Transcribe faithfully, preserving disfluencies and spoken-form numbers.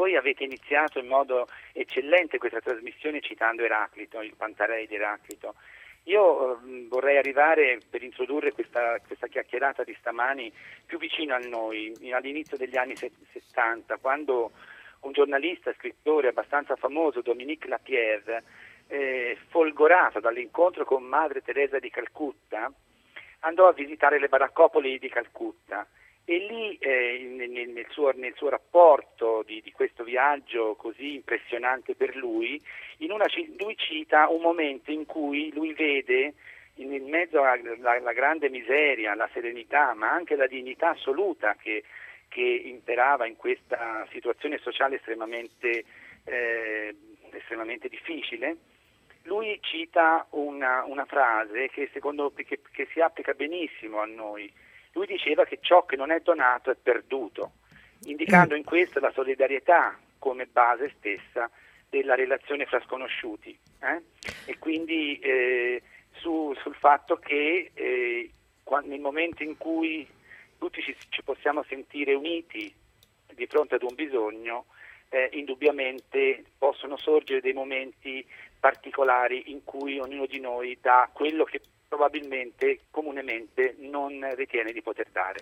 voi avete iniziato in modo eccellente questa trasmissione citando Eraclito, il Pantarei di Eraclito. Io eh, vorrei arrivare, per introdurre questa, questa chiacchierata di stamani, più vicino a noi, all'inizio degli anni settanta, quando un giornalista, scrittore abbastanza famoso, Dominique Lapierre, eh, folgorato dall'incontro con Madre Teresa di Calcutta, andò a visitare le baraccopoli di Calcutta e lì eh, nel, nel, suo, nel suo rapporto di, di questo viaggio così impressionante per lui, in una, lui cita un momento in cui lui vede in, in mezzo alla grande miseria, alla serenità, ma anche la dignità assoluta che, che imperava in questa situazione sociale estremamente, eh, estremamente difficile. Lui cita una, una frase che secondo che, che si applica benissimo a noi. Lui diceva che ciò che non è donato è perduto, indicando in questo la solidarietà come base stessa della relazione fra sconosciuti, eh? E quindi eh, su, sul fatto che eh, quando, nel momento in cui tutti ci, ci possiamo sentire uniti di fronte ad un bisogno, eh, indubbiamente possono sorgere dei momenti particolari in cui ognuno di noi dà quello che probabilmente comunemente non ritiene di poter dare.